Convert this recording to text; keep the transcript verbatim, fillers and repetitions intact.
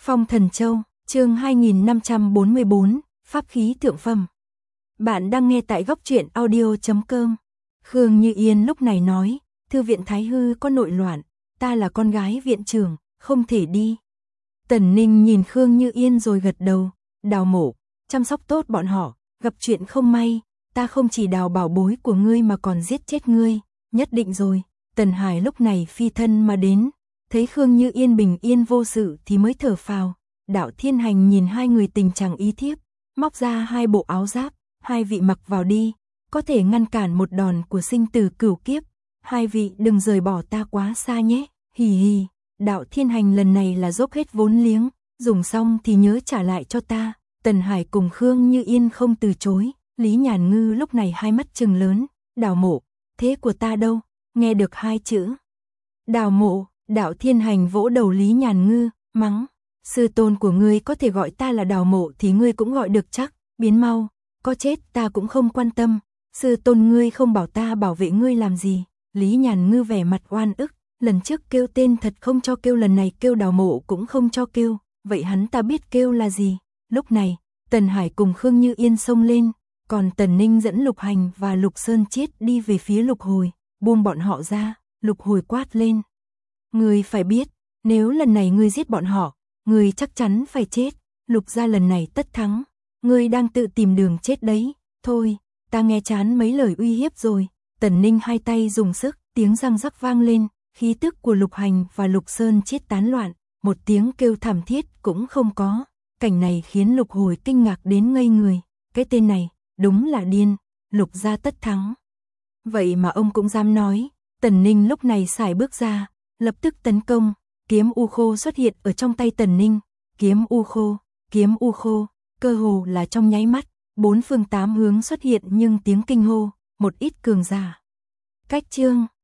Phong Thần Châu, chương hai nghìn năm trăm bốn mươi bốn, Pháp khí thượng phẩm. Bạn đang nghe tại góc truyện audio chấm com. Khương Như Yên lúc này nói, thư viện Thái Hư có nội loạn, ta là con gái viện trưởng, không thể đi. Tần Ninh nhìn Khương Như Yên rồi gật đầu, Đào Mộ, chăm sóc tốt bọn họ, gặp chuyện không may, ta không chỉ đào bảo bối của ngươi mà còn giết chết ngươi, nhất định rồi. Tần Hải lúc này phi thân mà đến, thấy Khương Như Yên bình yên vô sự thì mới thở phào. Đạo Thiên Hành nhìn hai người tình chẳng ý thiếp, móc ra hai bộ áo giáp, hai vị mặc vào đi, có thể ngăn cản một đòn của sinh tử cửu kiếp, hai vị đừng rời bỏ ta quá xa nhé, hì hì. Đạo Thiên Hành lần này là dốc hết vốn liếng, dùng xong thì nhớ trả lại cho ta. Tần Hải cùng Khương Như Yên không từ chối. Lý Nhàn Ngư lúc này hai mắt trừng lớn, Đào Mộ, thế của ta đâu? Nghe được hai chữ Đào Mộ, Đạo Thiên Hành vỗ đầu Lý Nhàn Ngư, mắng, sư tôn của ngươi có thể gọi ta là Đào Mộ thì ngươi cũng gọi được chắc, biến mau, có chết ta cũng không quan tâm, sư tôn ngươi không bảo ta bảo vệ ngươi làm gì. Lý Nhàn Ngư vẻ mặt oan ức, lần trước kêu tên thật không cho kêu, lần này kêu Đào Mộ cũng không cho kêu, vậy hắn ta biết kêu là gì? Lúc này, Tần Hải cùng Khương Như Yên xông lên, còn Tần Ninh dẫn Lục Hành và Lục Sơn Chiết đi về phía Lục Hồi, buông bọn họ ra. Lục Hồi quát lên, ngươi phải biết, nếu lần này ngươi giết bọn họ, ngươi chắc chắn phải chết, Lục gia lần này tất thắng, ngươi đang tự tìm đường chết đấy, thôi, ta nghe chán mấy lời uy hiếp rồi. Tần Ninh hai tay dùng sức, tiếng răng rắc vang lên, khí tức của Lục Hành và Lục Sơn Chiết tán loạn, một tiếng kêu thảm thiết cũng không có. Cảnh này khiến Lục Hồi kinh ngạc đến ngây người, cái tên này, đúng là điên, Lục gia tất thắng. Vậy mà ông cũng dám nói. Tần Ninh lúc này xài bước ra, lập tức tấn công, kiếm u khô xuất hiện ở trong tay Tần Ninh, kiếm u khô, kiếm u khô, cơ hồ là trong nháy mắt, bốn phương tám hướng xuất hiện nhưng tiếng kinh hô, một ít cường giả. Cách chương